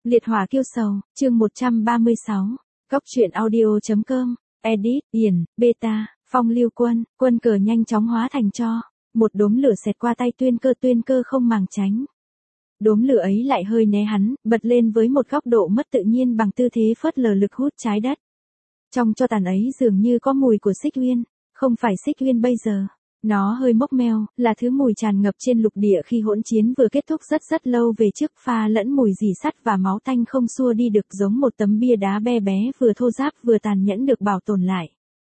Liệt hỏa kiêu sầu, chương 136. Góc truyện audio.com. Edit, Điền, Beta, Phong Lưu Quân, quân cờ nhanh chóng hóa thành tro. Một đốm lửa xẹt qua tay tuyên cơ không màng tránh. Đốm lửa ấy lại hơi né hắn, bật lên với một góc độ mất tự nhiên bằng tư thế phớt lờ lực hút trái đất. Trong tro tàn ấy dường như có mùi của xích uyên, không phải xích uyên bây giờ. Nó hơi mốc meo, là thứ mùi tràn ngập trên lục địa khi hỗn chiến vừa kết thúc rất lâu về trước, pha lẫn mùi dì sắt và máu tanh không xua đi được, giống một tấm bia đá be bé vừa thô ráp vừa tàn nhẫn được bảo tồn lại.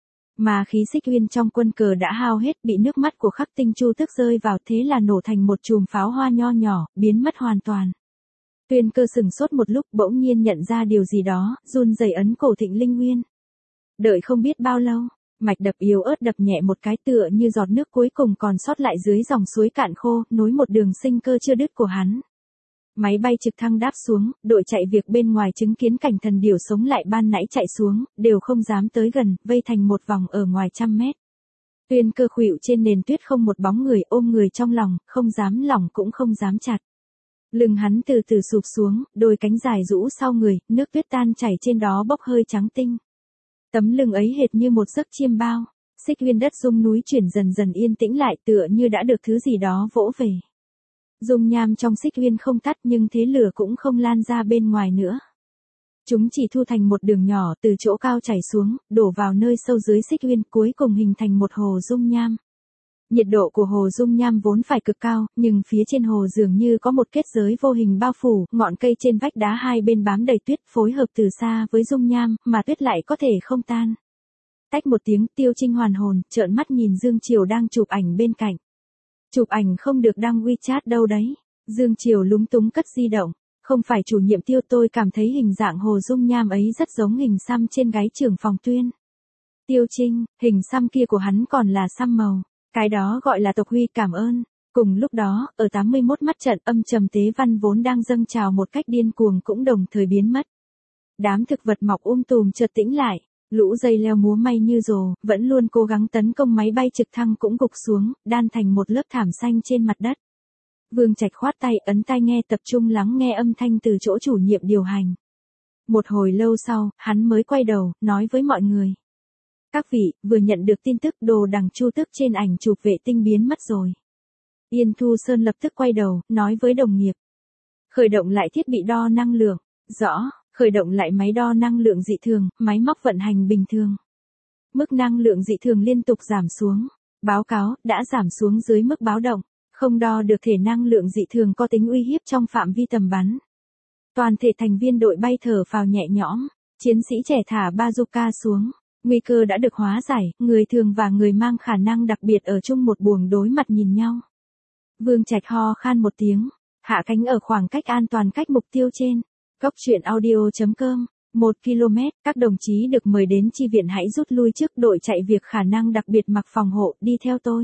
Mà khí xích uyên trong quân cờ đã hao hết, bị nước mắt của Khắc Tinh Chu Tước rơi vào, thế là nổ thành một chùm pháo hoa nho nhỏ, biến mất hoàn toàn. Tuyên Cơ sừng sốt một lúc, bỗng nhiên nhận ra điều gì đó, run rẩy ấn cổ Thịnh Linh Nguyên. Đợi không biết bao lâu, mạch đập yếu ớt đập nhẹ một cái, tựa như giọt nước cuối cùng còn sót lại dưới dòng suối cạn khô, nối một đường sinh cơ chưa đứt của hắn. Máy bay trực thăng đáp xuống, đội chạy việc bên ngoài chứng kiến cảnh thần điểu sống lại ban nãy chạy xuống, đều không dám tới gần, vây thành một vòng ở ngoài 100 mét. Tuyên Cơ khuỵu trên nền tuyết không một bóng người, ôm người trong lòng, không dám lỏng cũng không dám chặt. Lưng hắn từ từ sụp xuống, đôi cánh dài rũ sau người, nước tuyết tan chảy trên đó bốc hơi trắng tinh. Tấm lưng ấy hệt như một giấc chiêm bao, xích uyên đất rung núi chuyển dần dần yên tĩnh lại, tựa như đã được thứ gì đó vỗ về. Dung nham trong xích uyên không tắt, nhưng thế lửa cũng không lan ra bên ngoài nữa. Chúng chỉ thu thành một đường nhỏ từ chỗ cao chảy xuống, đổ vào nơi sâu dưới xích uyên, cuối cùng hình thành một hồ dung nham. Nhiệt độ của hồ dung nham vốn phải cực cao, nhưng phía trên hồ dường như có một kết giới vô hình bao phủ, ngọn cây trên vách đá hai bên bám đầy tuyết, phối hợp từ xa với dung nham, mà tuyết lại có thể không tan. Tách một tiếng, Tiêu Trinh hoàn hồn, trợn mắt nhìn Dương Triều đang chụp ảnh bên cạnh. Chụp ảnh không được đăng WeChat đâu đấy. Dương Triều lúng túng cất di động. Không phải chủ nhiệm Tiêu, tôi cảm thấy hình dạng hồ dung nham ấy rất giống hình xăm trên gáy trưởng phòng Tuyên. Tiêu Trinh, hình xăm kia của hắn còn là xăm màu. Cái đó gọi là tộc huy, cảm ơn. Cùng lúc đó, ở 81 mắt trận, âm trầm tế văn vốn đang dâng trào một cách điên cuồng cũng đồng thời biến mất. Đám thực vật mọc tùm chợt tĩnh lại, lũ dây leo múa may như rồ, vẫn luôn cố gắng tấn công máy bay trực thăng cũng gục xuống, đan thành một lớp thảm xanh trên mặt đất. Vương Trạch khoát tay, ấn tai nghe, tập trung lắng nghe âm thanh từ chỗ chủ nhiệm điều hành. Một hồi lâu sau, hắn mới quay đầu, nói với mọi người. Các vị, vừa nhận được tin tức đồ đằng Chu Tước trên ảnh chụp vệ tinh biến mất rồi. Yên Thu Sơn lập tức quay đầu, nói với đồng nghiệp. Khởi động lại thiết bị đo năng lượng. Rõ, khởi động lại máy đo năng lượng dị thường, máy móc vận hành bình thường. Mức năng lượng dị thường liên tục giảm xuống. Báo cáo, đã giảm xuống dưới mức báo động. Không đo được thể năng lượng dị thường có tính uy hiếp trong phạm vi tầm bắn. Toàn thể thành viên đội bay thở phào nhẹ nhõm. Chiến sĩ trẻ thả bazooka xuống. Nguy cơ đã được hóa giải, người thường và người mang khả năng đặc biệt ở chung một buồng đối mặt nhìn nhau. Vương Trạch ho khan một tiếng, hạ cánh ở khoảng cách an toàn cách mục tiêu trên. Góc truyện audio.com. 1 km, các đồng chí được mời đến chi viện, hãy rút lui trước, đội chạy việc khả năng đặc biệt mặc phòng hộ, đi theo tôi.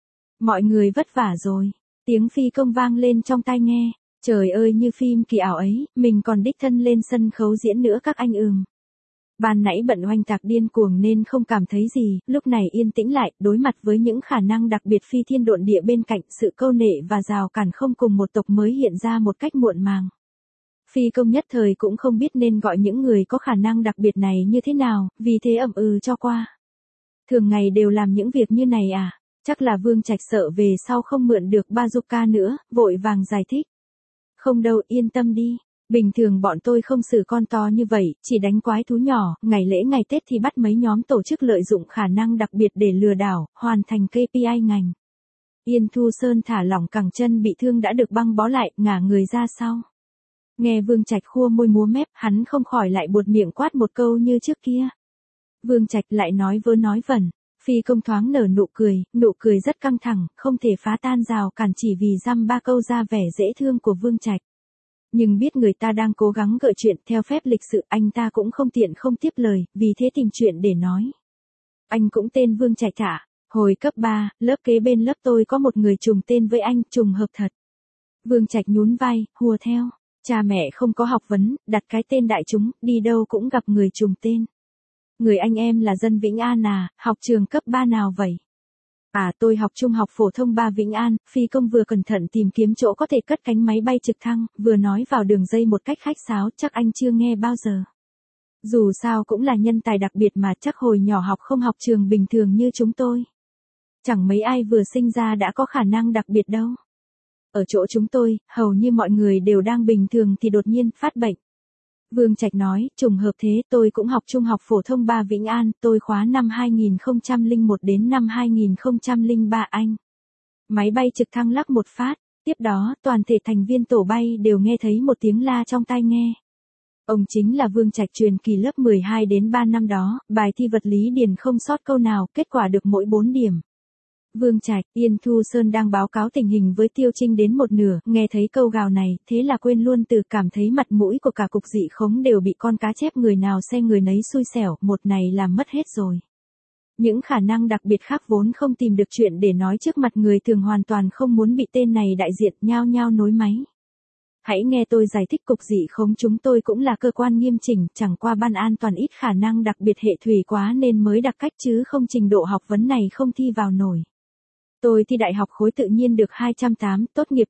Mọi người vất vả rồi. Tiếng phi công vang lên trong tai nghe. Trời ơi, như phim kỳ ảo ấy, mình còn đích thân lên sân khấu diễn nữa các anh ừm. Ban nãy bận oanh tạc điên cuồng nên không cảm thấy gì, lúc này yên tĩnh lại, đối mặt với những khả năng đặc biệt phi thiên độn địa bên cạnh, sự câu nệ và rào cản không cùng một tộc mới hiện ra một cách muộn màng. Phi công nhất thời cũng không biết nên gọi những người có khả năng đặc biệt này như thế nào, vì thế ậm ừ cho qua. Thường ngày đều làm những việc như này à? Chắc là Vương Trạch sợ về sau không mượn được bazooka nữa, vội vàng giải thích. Không đâu, yên tâm đi. Bình thường bọn tôi không xử con to như vậy, chỉ đánh quái thú nhỏ, ngày lễ ngày Tết thì bắt mấy nhóm tổ chức lợi dụng khả năng đặc biệt để lừa đảo, hoàn thành KPI ngành. Yên Thu Sơn thả lỏng cẳng chân bị thương đã được băng bó lại, ngả người ra sau. Nghe Vương Trạch khua môi múa mép, hắn không khỏi lại buột miệng quát một câu như trước kia. Vương Trạch lại nói vớ nói vẩn, phi công thoáng nở nụ cười rất căng thẳng, không thể phá tan rào cản chỉ vì dăm ba câu ra vẻ dễ thương của Vương Trạch. Nhưng biết người ta đang cố gắng gợi chuyện, theo phép lịch sự anh ta cũng không tiện không tiếp lời, vì thế tìm chuyện để nói. Anh cũng tên Vương Trạch ạ. Hồi cấp 3, lớp kế bên lớp tôi có một người trùng tên với anh, trùng hợp thật. Vương Trạch nhún vai, hùa theo. Cha mẹ không có học vấn, đặt cái tên đại chúng, đi đâu cũng gặp người trùng tên. Người anh em là dân Vĩnh An à, học trường cấp 3 nào vậy? Tôi học trung học phổ thông 3 Vĩnh An, phi công vừa cẩn thận tìm kiếm chỗ có thể cất cánh máy bay trực thăng, vừa nói vào đường dây một cách khách sáo, chắc anh chưa nghe bao giờ. Dù sao cũng là nhân tài đặc biệt mà, chắc hồi nhỏ học không học trường bình thường như chúng tôi. Chẳng mấy ai vừa sinh ra đã có khả năng đặc biệt đâu. Ở chỗ chúng tôi, hầu như mọi người đều đang bình thường thì đột nhiên phát bệnh. Vương Trạch nói, trùng hợp thế, tôi cũng học trung học phổ thông 3 Vĩnh An, tôi khóa năm 2001 đến năm 2003 anh. Máy bay trực thăng lắc một phát, tiếp đó toàn thể thành viên tổ bay đều nghe thấy một tiếng la trong tai nghe. Ông chính là Vương Trạch truyền kỳ lớp 12 đến 3 năm đó, bài thi vật lý điền không sót câu nào, kết quả được mỗi 4 điểm. Vương Trạch, Yên Thu Sơn đang báo cáo tình hình với Tiêu Trinh đến một nửa, nghe thấy câu gào này, thế là quên luôn từ cảm thấy mặt mũi của cả cục dị khống đều bị con cá chép người nào xe người nấy xui xẻo, một này làm mất hết rồi. Những khả năng đặc biệt khác vốn không tìm được chuyện để nói trước mặt người thường hoàn toàn không muốn bị tên này đại diện, nhao nhao nối máy. Hãy nghe tôi giải thích, cục dị khống chúng tôi cũng là cơ quan nghiêm chỉnh, chẳng qua ban an toàn ít khả năng đặc biệt hệ thủy quá nên mới đặc cách chứ không trình độ học vấn này không thi vào nổi. Tôi thi đại học khối tự nhiên được 208, tốt nghiệp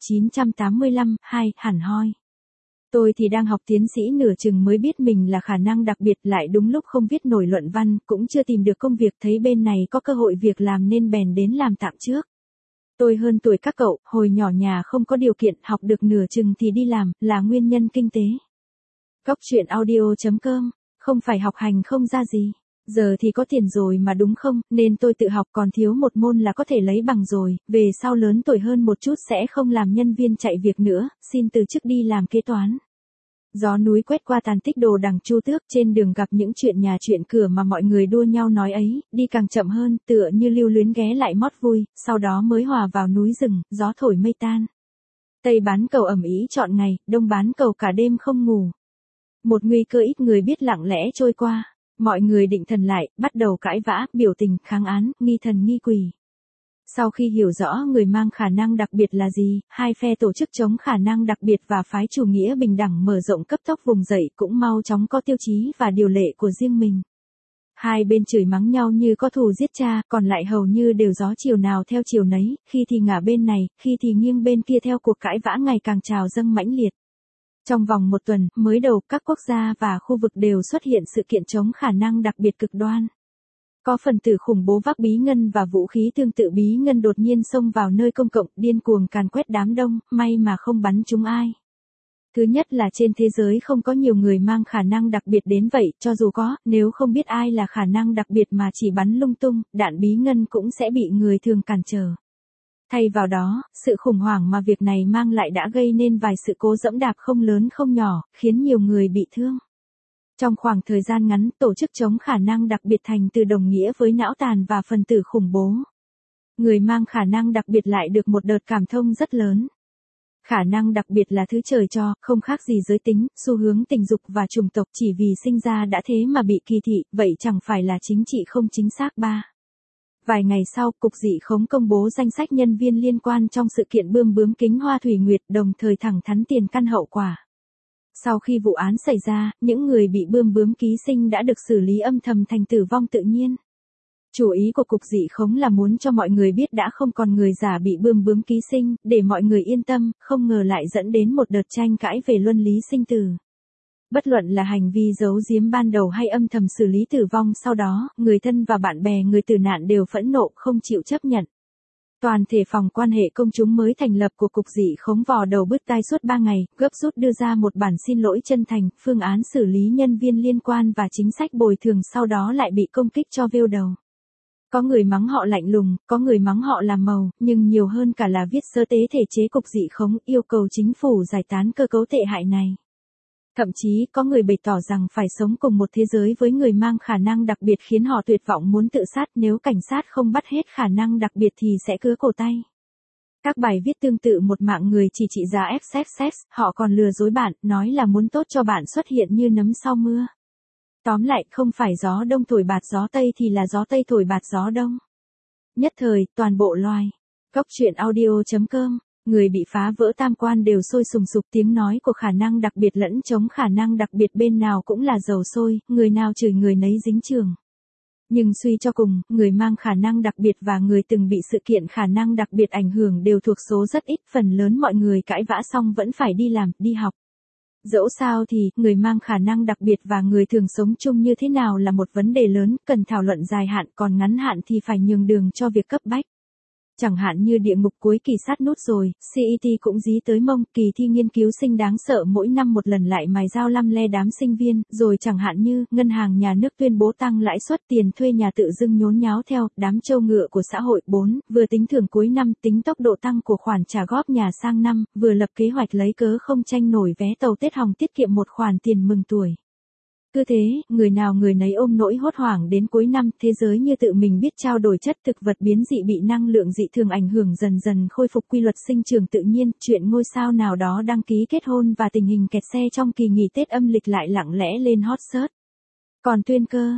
985, hẳn hoi. Tôi thì đang học tiến sĩ nửa chừng mới biết mình là khả năng đặc biệt, lại đúng lúc không viết nổi luận văn, cũng chưa tìm được công việc, thấy bên này có cơ hội việc làm nên bèn đến làm tạm trước. Tôi hơn tuổi các cậu, hồi nhỏ nhà không có điều kiện, học được nửa chừng thì đi làm, là nguyên nhân kinh tế. Góc chuyện audio.com, không phải học hành không ra gì. Giờ thì có tiền rồi mà đúng không, nên tôi tự học, còn thiếu một môn là có thể lấy bằng rồi, về sau lớn tuổi hơn một chút sẽ không làm nhân viên chạy việc nữa, xin từ chức đi làm kế toán. Gió núi quét qua tàn tích đồ đằng Chu Tước, trên đường gặp những chuyện nhà chuyện cửa mà mọi người đua nhau nói ấy, đi càng chậm hơn, tựa như lưu luyến ghé lại mót vui, sau đó mới hòa vào núi rừng, gió thổi mây tan. Tây bán cầu ầm ĩ trọn ngày, đông bán cầu cả đêm không ngủ. Một nguy cơ ít người biết lặng lẽ trôi qua. Mọi người định thần lại, bắt đầu cãi vã, biểu tình, kháng án, nghi thần nghi quỷ. Sau khi hiểu rõ người mang khả năng đặc biệt là gì, hai phe tổ chức chống khả năng đặc biệt và phái chủ nghĩa bình đẳng mở rộng cấp tốc vùng dậy, cũng mau chóng có tiêu chí và điều lệ của riêng mình. Hai bên chửi mắng nhau như có thù giết cha, còn lại hầu như đều gió chiều nào theo chiều nấy, khi thì ngả bên này, khi thì nghiêng bên kia, theo cuộc cãi vã ngày càng trào dâng mãnh liệt. Trong vòng một tuần, mới đầu, các quốc gia và khu vực đều xuất hiện sự kiện chống khả năng đặc biệt cực đoan. Có phần tử khủng bố vác bí ngân và vũ khí tương tự bí ngân đột nhiên xông vào nơi công cộng, điên cuồng càn quét đám đông, may mà không bắn trúng ai. Thứ nhất là trên thế giới không có nhiều người mang khả năng đặc biệt đến vậy, cho dù có, nếu không biết ai là khả năng đặc biệt mà chỉ bắn lung tung, đạn bí ngân cũng sẽ bị người thường cản trở. Thay vào đó, sự khủng hoảng mà việc này mang lại đã gây nên vài sự cố dẫm đạp không lớn không nhỏ, khiến nhiều người bị thương. Trong khoảng thời gian ngắn, tổ chức chống khả năng đặc biệt thành từ đồng nghĩa với não tàn và phần tử khủng bố. Người mang khả năng đặc biệt lại được một đợt cảm thông rất lớn. Khả năng đặc biệt là thứ trời cho, không khác gì giới tính, xu hướng tình dục và chủng tộc, chỉ vì sinh ra đã thế mà bị kỳ thị, vậy chẳng phải là chính trị không chính xác ba. Vài ngày sau, Cục Dị khống công bố danh sách nhân viên liên quan trong sự kiện bươm bướm kính hoa thủy nguyệt, đồng thời thẳng thắn tiền căn hậu quả. Sau khi vụ án xảy ra, những người bị bươm bướm ký sinh đã được xử lý âm thầm thành tử vong tự nhiên. Chủ ý của Cục Dị khống là muốn cho mọi người biết đã không còn người giả bị bươm bướm ký sinh, để mọi người yên tâm, không ngờ lại dẫn đến một đợt tranh cãi về luân lý sinh tử. Bất luận là hành vi giấu giếm ban đầu hay âm thầm xử lý tử vong sau đó, người thân và bạn bè người tử nạn đều phẫn nộ không chịu chấp nhận. Toàn thể phòng quan hệ công chúng mới thành lập của Cục Dị khống vò đầu bứt tai suốt 3 ngày, gấp rút đưa ra một bản xin lỗi chân thành, phương án xử lý nhân viên liên quan và chính sách bồi thường, sau đó lại bị công kích cho vêu đầu. Có người mắng họ lạnh lùng, có người mắng họ làm màu, nhưng nhiều hơn cả là viết sơ tế thể chế Cục Dị khống, yêu cầu chính phủ giải tán cơ cấu tệ hại này. Thậm chí, có người bày tỏ rằng phải sống cùng một thế giới với người mang khả năng đặc biệt khiến họ tuyệt vọng muốn tự sát, nếu cảnh sát không bắt hết khả năng đặc biệt thì sẽ cứa cổ tay. Các bài viết tương tự một mạng người chỉ trị giá XXX, họ còn lừa dối bạn, nói là muốn tốt cho bạn xuất hiện như nấm sau mưa. Tóm lại, không phải gió đông thổi bạt gió tây thì là gió tây thổi bạt gió đông. Nhất thời, toàn bộ loài. Góc chuyện audio.com, người bị phá vỡ tam quan đều sôi sùng sục, tiếng nói của khả năng đặc biệt lẫn chống khả năng đặc biệt bên nào cũng là dầu sôi, người nào chửi người nấy dính chưởng. Nhưng suy cho cùng, người mang khả năng đặc biệt và người từng bị sự kiện khả năng đặc biệt ảnh hưởng đều thuộc số rất ít, phần lớn mọi người cãi vã xong vẫn phải đi làm, đi học. Dẫu sao thì, người mang khả năng đặc biệt và người thường sống chung như thế nào là một vấn đề lớn, cần thảo luận dài hạn, còn ngắn hạn thì phải nhường đường cho việc cấp bách. Chẳng hạn như địa ngục cuối kỳ sát nút rồi, CET cũng dí tới mông, kỳ thi nghiên cứu sinh đáng sợ mỗi năm một lần lại mài dao lăm le đám sinh viên, rồi chẳng hạn như, ngân hàng nhà nước tuyên bố tăng lãi suất tiền thuê nhà tự dưng nhốn nháo theo, đám trâu ngựa của xã hội 4, vừa tính thưởng cuối năm, tính tốc độ tăng của khoản trả góp nhà sang năm, vừa lập kế hoạch lấy cớ không tranh nổi vé tàu Tết hòng tiết kiệm một khoản tiền mừng tuổi. Cứ thế, người nào người nấy ôm nỗi hốt hoảng đến cuối năm, thế giới như tự mình biết trao đổi chất thực vật biến dị bị năng lượng dị thường ảnh hưởng dần dần khôi phục quy luật sinh trưởng tự nhiên, chuyện ngôi sao nào đó đăng ký kết hôn và tình hình kẹt xe trong kỳ nghỉ Tết âm lịch lại lặng lẽ lên hot search. Còn Tuyên Cơ,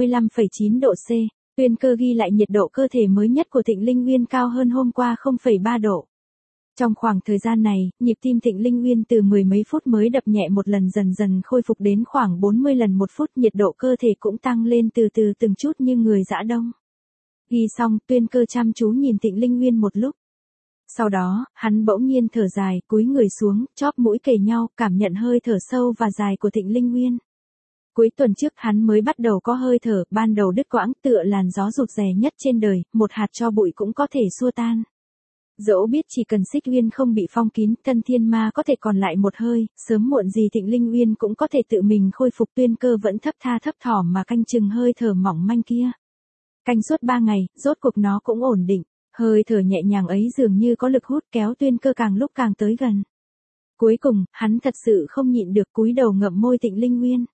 35,9 độ C, Tuyên Cơ ghi lại nhiệt độ cơ thể mới nhất của Thịnh Linh Nguyên cao hơn hôm qua 0,3 độ. Trong khoảng thời gian này, nhịp tim Thịnh Linh Nguyên từ mười mấy phút mới đập nhẹ một lần dần dần khôi phục đến khoảng 40 lần một phút, nhiệt độ cơ thể cũng tăng lên từ từ từng chút như người dã đông. Ghi xong, Tuyên Cơ chăm chú nhìn Thịnh Linh Nguyên một lúc. Sau đó, hắn bỗng nhiên thở dài, cúi người xuống, chóp mũi kề nhau, cảm nhận hơi thở sâu và dài của Thịnh Linh Nguyên. Cuối tuần trước hắn mới bắt đầu có hơi thở, ban đầu đứt quãng tựa làn gió rụt rè nhất trên đời, một hạt tro bụi cũng có thể xua tan. Dẫu biết chỉ cần Xích Uyên không bị phong kín, Tân Thiên Ma có thể còn lại một hơi, sớm muộn gì Thịnh Linh Uyên cũng có thể tự mình khôi phục, Tuyên Cơ vẫn thấp tha thấp thỏm mà canh chừng hơi thở mỏng manh kia. Canh suốt 3 ngày, rốt cuộc nó cũng ổn định, hơi thở nhẹ nhàng ấy dường như có lực hút kéo Tuyên Cơ càng lúc càng tới gần. Cuối cùng, hắn thật sự không nhịn được cúi đầu ngậm môi Thịnh Linh Nguyên.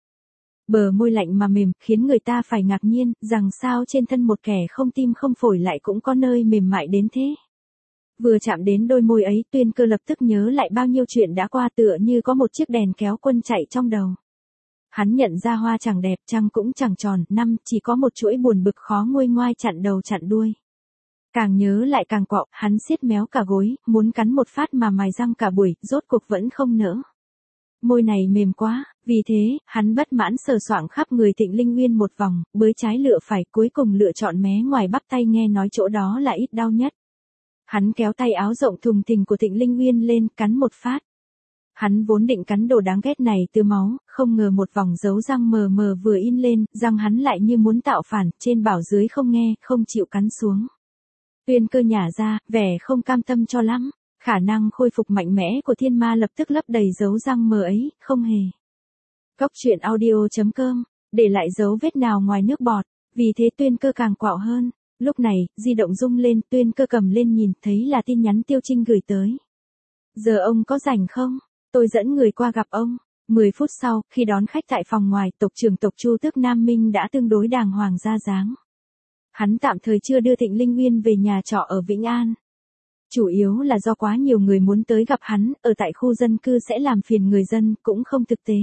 Bờ môi lạnh mà mềm, khiến người ta phải ngạc nhiên, rằng sao trên thân một kẻ không tim không phổi lại cũng có nơi mềm mại đến thế. Vừa chạm đến đôi môi ấy, Tuyên Cơ lập tức nhớ lại bao nhiêu chuyện đã qua tựa như có một chiếc đèn kéo quân chạy trong đầu. Hắn nhận ra hoa chẳng đẹp, trăng cũng chẳng tròn, năm chỉ có một chuỗi buồn bực khó nguôi ngoai chặn đầu chặn đuôi. Càng nhớ lại càng quạo, hắn siết méo cả gối, muốn cắn một phát mà mài răng cả buổi, rốt cuộc vẫn không nỡ. Môi này mềm quá, vì thế, hắn bất mãn sờ soạng khắp người Thịnh Linh Nguyên một vòng, bới trái lựa phải, cuối cùng lựa chọn mé ngoài bắp tay nghe nói chỗ đó là ít đau nhất. Hắn kéo tay áo rộng thùng thình của Thịnh Linh Nguyên lên, cắn một phát. Hắn vốn định cắn đồ đáng ghét này từ máu, không ngờ một vòng dấu răng mờ mờ vừa in lên, răng hắn lại như muốn tạo phản, trên bảo dưới không nghe, không chịu cắn xuống. Tuyên Cơ nhả ra, vẻ không cam tâm cho lắm, khả năng khôi phục mạnh mẽ của thiên ma lập tức lấp đầy dấu răng mờ ấy, không hề. Góc truyện audio.com, để lại dấu vết nào ngoài nước bọt, vì thế Tuyên Cơ càng quạo hơn. Lúc này, di động rung lên, Tuyên Cơ cầm lên nhìn, thấy là tin nhắn Tiêu Trinh gửi tới. Giờ ông có rảnh không? Tôi dẫn người qua gặp ông. 10 phút sau, khi đón khách tại phòng ngoài, tộc trưởng tộc Chu Tước Nam Minh đã tương đối đàng hoàng ra dáng. Hắn tạm thời chưa đưa Thịnh Linh Nguyên về nhà trọ ở Vĩnh An. Chủ yếu là do quá nhiều người muốn tới gặp hắn, ở tại khu dân cư sẽ làm phiền người dân, cũng không thực tế.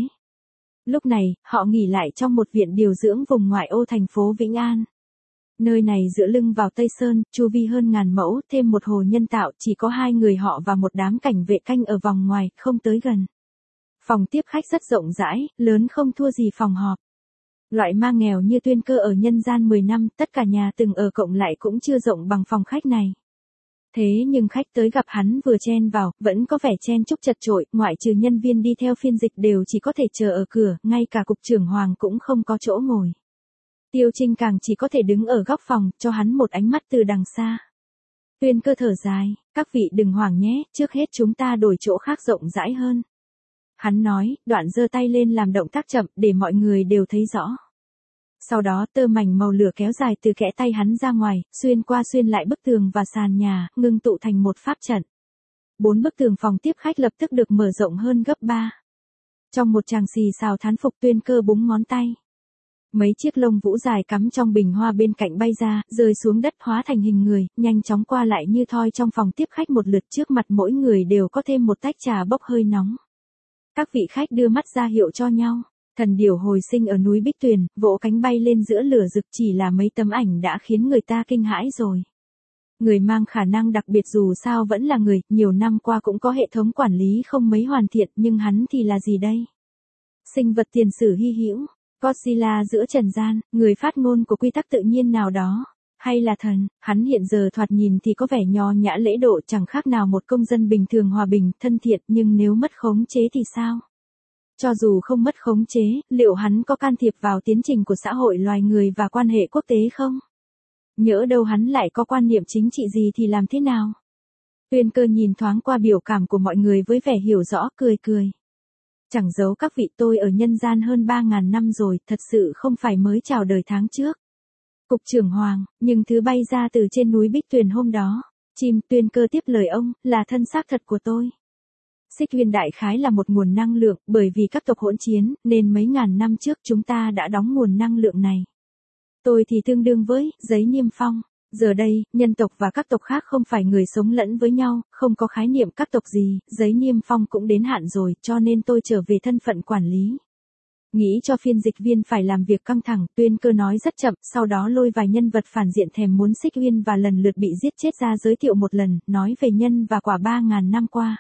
Lúc này, họ nghỉ lại trong một viện điều dưỡng vùng ngoại ô thành phố Vĩnh An. Nơi này dựa lưng vào Tây Sơn, chu vi hơn 1000 mẫu, thêm một hồ nhân tạo, chỉ có 2 người họ và một đám cảnh vệ canh ở vòng ngoài, không tới gần. Phòng tiếp khách rất rộng rãi, lớn không thua gì phòng họp. Loại ma nghèo như Tuyên Cơ ở nhân gian 10 năm, tất cả nhà từng ở cộng lại cũng chưa rộng bằng phòng khách này. Thế nhưng khách tới gặp hắn vừa chen vào, vẫn có vẻ chen chúc chật chội, ngoại trừ nhân viên đi theo phiên dịch đều chỉ có thể chờ ở cửa, ngay cả cục trưởng Hoàng cũng không có chỗ ngồi. Tiêu Trinh càng chỉ có thể đứng ở góc phòng, cho hắn một ánh mắt từ đằng xa. Tuyên Cơ thở dài, các vị đừng hoảng nhé, trước hết chúng ta đổi chỗ khác rộng rãi hơn. Hắn nói, đoạn giơ tay lên làm động tác chậm, để mọi người đều thấy rõ. Sau đó tơ mảnh màu lửa kéo dài từ kẽ tay hắn ra ngoài, xuyên qua xuyên lại bức tường và sàn nhà, ngưng tụ thành một pháp trận. 4 bức tường phòng tiếp khách lập tức được mở rộng hơn gấp 3. Trong một tràng xì xào thán phục, Tuyên Cơ búng ngón tay. Mấy chiếc lông vũ dài cắm trong bình hoa bên cạnh bay ra, rơi xuống đất hóa thành hình người, nhanh chóng qua lại như thoi trong phòng tiếp khách một lượt, trước mặt mỗi người đều có thêm một tách trà bốc hơi nóng. Các vị khách đưa mắt ra hiệu cho nhau. Thần điểu hồi sinh ở núi Bích Tuyền, vỗ cánh bay lên giữa lửa rực, chỉ là mấy tấm ảnh đã khiến người ta kinh hãi rồi. Người mang khả năng đặc biệt dù sao vẫn là người, nhiều năm qua cũng có hệ thống quản lý không mấy hoàn thiện, nhưng hắn thì là gì đây? Sinh vật tiền sử hy hữu. Godzilla giữa trần gian, người phát ngôn của quy tắc tự nhiên nào đó. Hay là thần, hắn hiện giờ thoạt nhìn thì có vẻ nho nhã lễ độ chẳng khác nào một công dân bình thường hòa bình, thân thiện, nhưng nếu mất khống chế thì sao? Cho dù không mất khống chế, liệu hắn có can thiệp vào tiến trình của xã hội loài người và quan hệ quốc tế không? Nhỡ đâu hắn lại có quan niệm chính trị gì thì làm thế nào? Tuyên Cơ nhìn thoáng qua biểu cảm của mọi người với vẻ hiểu rõ, cười cười. Chẳng giấu các vị, tôi ở nhân gian hơn 3.000 năm rồi, thật sự không phải mới chào đời tháng trước. Cục trưởng Hoàng, nhưng thứ bay ra từ trên núi Bích Tuyền hôm đó, chim. Tuyên Cơ tiếp lời ông, là thân xác thật của tôi. Xích Uyên đại khái là một nguồn năng lượng, bởi vì các tộc hỗn chiến, nên mấy ngàn năm trước chúng ta đã đóng nguồn năng lượng này. Tôi thì tương đương với giấy niêm phong. Giờ đây, nhân tộc và các tộc khác không phải người sống lẫn với nhau, không có khái niệm các tộc gì, giấy niêm phong cũng đến hạn rồi, cho nên tôi trở về thân phận quản lý. Nghĩ cho phiên dịch viên phải làm việc căng thẳng, Tuyên Cơ nói rất chậm, sau đó lôi vài nhân vật phản diện thèm muốn Xích Uyên và lần lượt bị giết chết ra giới thiệu một lần, nói về nhân và quả 3.000 năm qua.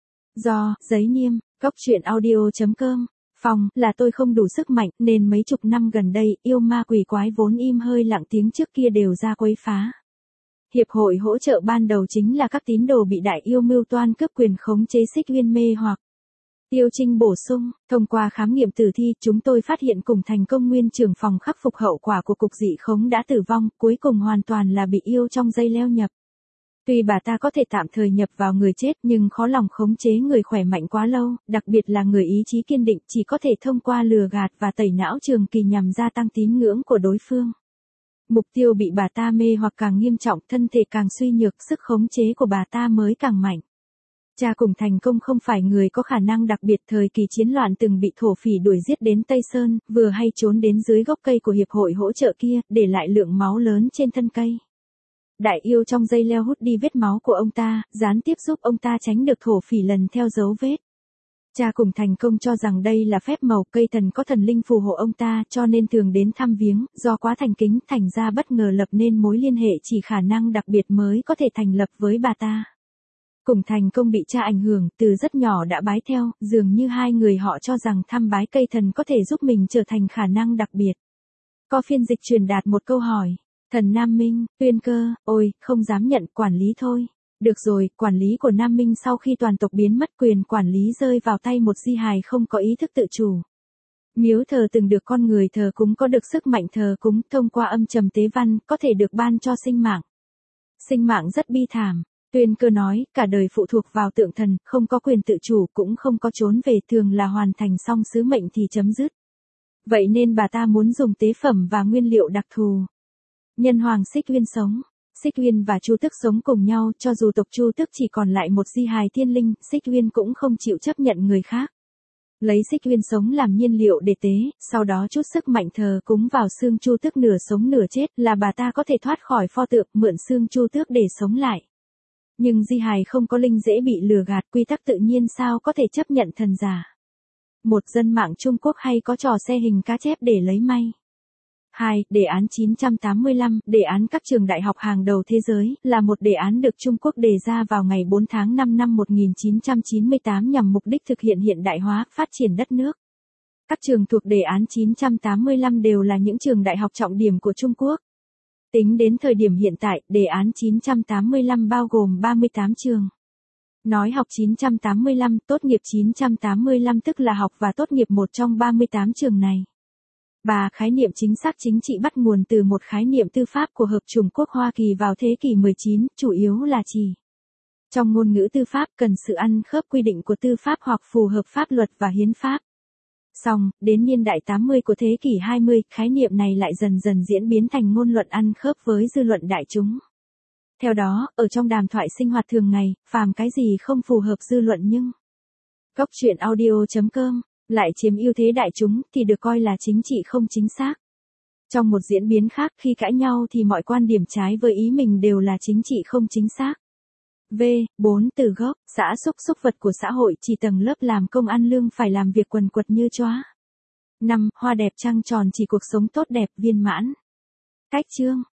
Do, giấy niêm, góc truyện audio.com. Phòng, là tôi không đủ sức mạnh, nên mấy chục năm gần đây, yêu ma quỷ quái vốn im hơi lặng tiếng trước kia đều ra quấy phá. Hiệp hội hỗ trợ ban đầu chính là các tín đồ bị đại yêu mưu toan cướp quyền khống chế Xích Uyên mê hoặc. Tiêu Trinh bổ sung, thông qua khám nghiệm tử thi, chúng tôi phát hiện cùng thành công nguyên trưởng phòng khắc phục hậu quả của cục dị khống đã tử vong, cuối cùng hoàn toàn là bị yêu trong dây leo nhập. Tuy bà ta có thể tạm thời nhập vào người chết nhưng khó lòng khống chế người khỏe mạnh quá lâu, đặc biệt là người ý chí kiên định, chỉ có thể thông qua lừa gạt và tẩy não trường kỳ nhằm gia tăng tín ngưỡng của đối phương. Mục tiêu bị bà ta mê hoặc càng nghiêm trọng, thân thể càng suy nhược, sức khống chế của bà ta mới càng mạnh. Cha cùng thành công không phải người có khả năng đặc biệt, thời kỳ chiến loạn từng bị thổ phỉ đuổi giết đến Tây Sơn, vừa hay trốn đến dưới gốc cây của hiệp hội hỗ trợ kia, để lại lượng máu lớn trên thân cây. Đại yêu trong dây leo hút đi vết máu của ông ta, gián tiếp giúp ông ta tránh được thổ phỉ lần theo dấu vết. Cha cùng thành công cho rằng đây là phép màu, cây thần có thần linh phù hộ ông ta, cho nên thường đến thăm viếng, do quá thành kính thành ra bất ngờ lập nên mối liên hệ chỉ khả năng đặc biệt mới có thể thành lập với bà ta. Cùng thành công bị cha ảnh hưởng, từ rất nhỏ đã bái theo, dường như hai người họ cho rằng thăm bái cây thần có thể giúp mình trở thành khả năng đặc biệt. Có phiên dịch truyền đạt một câu hỏi. Thần Nam Minh, Tuyên Cơ, ôi, không dám nhận, quản lý thôi. Được rồi, quản lý của Nam Minh sau khi toàn tộc biến mất, quyền quản lý rơi vào tay một di hài không có ý thức tự chủ. Miếu thờ từng được con người thờ cúng có được sức mạnh thờ cúng, thông qua âm trầm tế văn, có thể được ban cho sinh mạng. Sinh mạng rất bi thảm. Tuyên Cơ nói, cả đời phụ thuộc vào tượng thần, không có quyền tự chủ, cũng không có trốn về, thường là hoàn thành xong sứ mệnh thì chấm dứt. Vậy nên bà ta muốn dùng tế phẩm và nguyên liệu đặc thù. Nhân hoàng Xích Uyên sống. Xích Uyên và Chu Tước sống cùng nhau, cho dù tộc Chu Tước chỉ còn lại một di hài thiên linh, Xích Uyên cũng không chịu chấp nhận người khác. Lấy Xích Uyên sống làm nhiên liệu để tế, sau đó chút sức mạnh thờ cúng vào xương Chu Tước nửa sống nửa chết, là bà ta có thể thoát khỏi pho tượng, mượn xương Chu Tước để sống lại. Nhưng di hài không có linh dễ bị lừa gạt, quy tắc tự nhiên sao có thể chấp nhận thần giả. Một dân mạng Trung Quốc hay có trò xe hình cá chép để lấy may. 2. Đề án 985, đề án các trường đại học hàng đầu thế giới, là một đề án được Trung Quốc đề ra vào ngày 4 tháng 5 năm 1998 nhằm mục đích thực hiện hiện đại hóa, phát triển đất nước. Các trường thuộc đề án 985 đều là những trường đại học trọng điểm của Trung Quốc. Tính đến thời điểm hiện tại, đề án 985 bao gồm 38 trường. Nói học 985, tốt nghiệp 985 tức là học và tốt nghiệp một trong 38 trường này. 3. Khái niệm chính xác chính trị bắt nguồn từ một khái niệm tư pháp của Hợp chủng quốc Hoa Kỳ vào thế kỷ 19, chủ yếu là chỉ. Trong ngôn ngữ tư pháp cần sự ăn khớp quy định của tư pháp hoặc phù hợp pháp luật và hiến pháp. Song, đến niên đại 80 của thế kỷ 20, khái niệm này lại dần dần diễn biến thành ngôn luận ăn khớp với dư luận đại chúng. Theo đó, ở trong đàm thoại sinh hoạt thường ngày, phàm cái gì không phù hợp dư luận nhưng góc truyện audio.com lại chiếm ưu thế đại chúng thì được coi là chính trị không chính xác. Trong một diễn biến khác, khi cãi nhau thì mọi quan điểm trái với ý mình đều là chính trị không chính xác. V. 4. Từ gốc, xã xúc vật của xã hội, chỉ tầng lớp làm công ăn lương phải làm việc quần quật như chóa. 5. Hoa đẹp trăng tròn chỉ cuộc sống tốt đẹp viên mãn. Cách chương